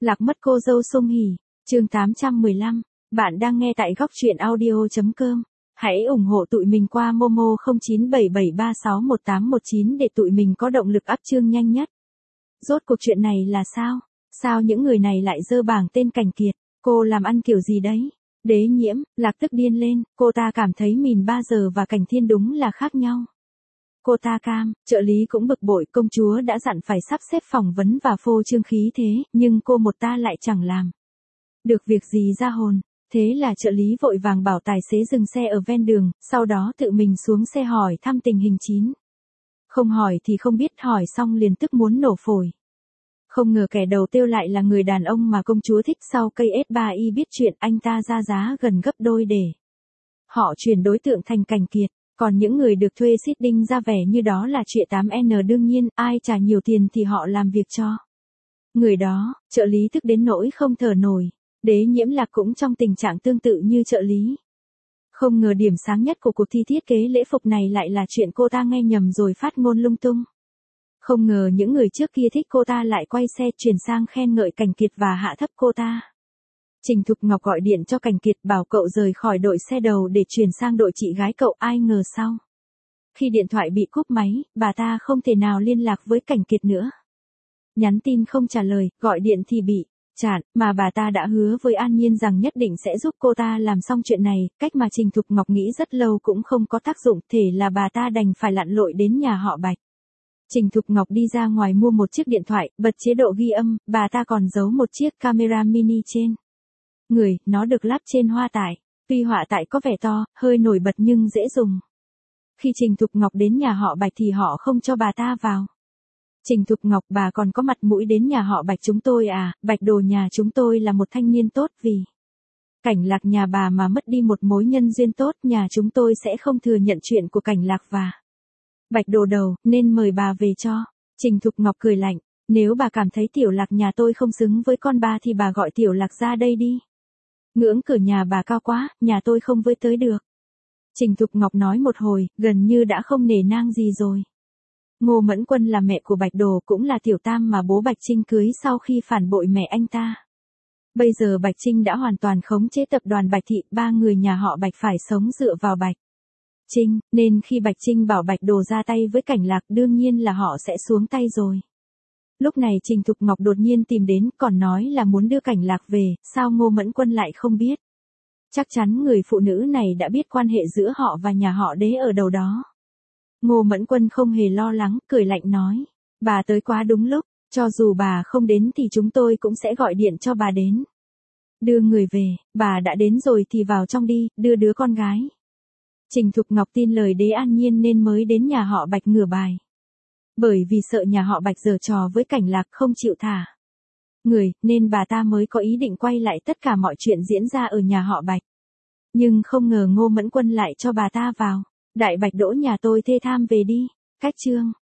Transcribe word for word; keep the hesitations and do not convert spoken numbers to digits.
Lạc mất cô dâu Sung Hỉ, chương tám trăm mười lăm. Bạn đang nghe tại góc truyện audio chấm com. Hãy ủng hộ tụi mình qua Momo không chín bảy bảy ba sáu một tám một chín để tụi mình có động lực up chương nhanh nhất. Rốt cuộc chuyện này là sao? Sao những người này lại dơ bảng tên Cảnh Kiệt? Cô làm ăn kiểu gì đấy? Đế Nhiễm, Lạc tức điên lên, cô ta cảm thấy Mìn ba giờ và Cảnh Thiên đúng là khác nhau. Cô ta cam, trợ lý cũng bực bội, công chúa đã dặn phải sắp xếp phỏng vấn và phô trương khí thế, nhưng cô một ta lại chẳng làm được việc gì ra hồn. Thế là trợ lý vội vàng bảo tài xế dừng xe ở ven đường, sau đó tự mình xuống xe hỏi thăm tình hình chín. Không hỏi thì không biết, hỏi xong liền tức muốn nổ phổi. Không ngờ kẻ đầu tiêu lại là người đàn ông mà công chúa thích. Sau cây ét ba i biết chuyện, anh ta ra giá gần gấp đôi để họ chuyển đối tượng thành Cảnh Kiệt. Còn những người được thuê seeding ra vẻ như đó là chuyện tám N, đương nhiên, ai trả nhiều tiền thì họ làm việc cho người đó. Trợ lý tức đến nỗi không thở nổi. Đế Nhiễm Lạc cũng trong tình trạng tương tự như trợ lý. Không ngờ điểm sáng nhất của cuộc thi thiết kế lễ phục này lại là chuyện cô ta nghe nhầm rồi phát ngôn lung tung. Không ngờ những người trước kia thích cô ta lại quay xe chuyển sang khen ngợi Cảnh Kiệt và hạ thấp cô ta. Trình Thục Ngọc gọi điện cho Cảnh Kiệt bảo cậu rời khỏi đội xe đầu để chuyển sang đội chị gái cậu, ai ngờ sau. Khi điện thoại bị cúp máy, bà ta không thể nào liên lạc với Cảnh Kiệt nữa. Nhắn tin không trả lời, gọi điện thì bị chặn, mà bà ta đã hứa với An Nhiên rằng nhất định sẽ giúp cô ta làm xong chuyện này, cách mà Trình Thục Ngọc nghĩ rất lâu cũng không có tác dụng, thế là bà ta đành phải lặn lội đến nhà họ Bạch. Trình Thục Ngọc đi ra ngoài mua một chiếc điện thoại, bật chế độ ghi âm, bà ta còn giấu một chiếc camera mini trên người, nó được lắp trên hoa tải. Tuy họa tải có vẻ to, hơi nổi bật nhưng dễ dùng. Khi Trình Thục Ngọc đến nhà họ Bạch thì họ không cho bà ta vào. Trình Thục Ngọc, bà còn có mặt mũi đến nhà họ Bạch chúng tôi à? Bạch Đồ nhà chúng tôi là một thanh niên tốt, vì Cảnh Lạc nhà bà mà mất đi một mối nhân duyên tốt, nhà chúng tôi sẽ không thừa nhận chuyện của Cảnh Lạc và Bạch Đồ đầu, nên mời bà về cho. Trình Thục Ngọc cười lạnh, nếu bà cảm thấy Tiểu Lạc nhà tôi không xứng với con bà thì bà gọi Tiểu Lạc ra đây đi. Ngưỡng cửa nhà bà cao quá, nhà tôi không với tới được. Trình Thục Ngọc nói một hồi, gần như đã không nể nang gì rồi. Ngô Mẫn Quân là mẹ của Bạch Đồ, cũng là tiểu tam mà bố Bạch Trinh cưới sau khi phản bội mẹ anh ta. Bây giờ Bạch Trinh đã hoàn toàn khống chế tập đoàn Bạch Thị, ba người nhà họ Bạch phải sống dựa vào Bạch Trinh, nên khi Bạch Trinh bảo Bạch Đồ ra tay với Cảnh Lạc, đương nhiên là họ sẽ xuống tay rồi. Lúc này Trình Thục Ngọc đột nhiên tìm đến, còn nói là muốn đưa Cảnh Lạc về, sao Ngô Mẫn Quân lại không biết? Chắc chắn người phụ nữ này đã biết quan hệ giữa họ và nhà họ Đế ở đầu đó. Ngô Mẫn Quân không hề lo lắng, cười lạnh nói, bà tới quá đúng lúc, cho dù bà không đến thì chúng tôi cũng sẽ gọi điện cho bà đến đưa người về. Bà đã đến rồi thì vào trong đi, đưa đứa con gái. Trình Thục Ngọc tin lời Đế An Nhiên nên mới đến nhà họ Bạch ngửa bài. Bởi vì sợ nhà họ Bạch giở trò với Cảnh Lạc không chịu thả người, nên bà ta mới có ý định quay lại tất cả mọi chuyện diễn ra ở nhà họ Bạch. Nhưng không ngờ Ngô Mẫn Quân lại cho bà ta vào. Đại Bạch Đỗ nhà tôi thê tham về đi. Cách chương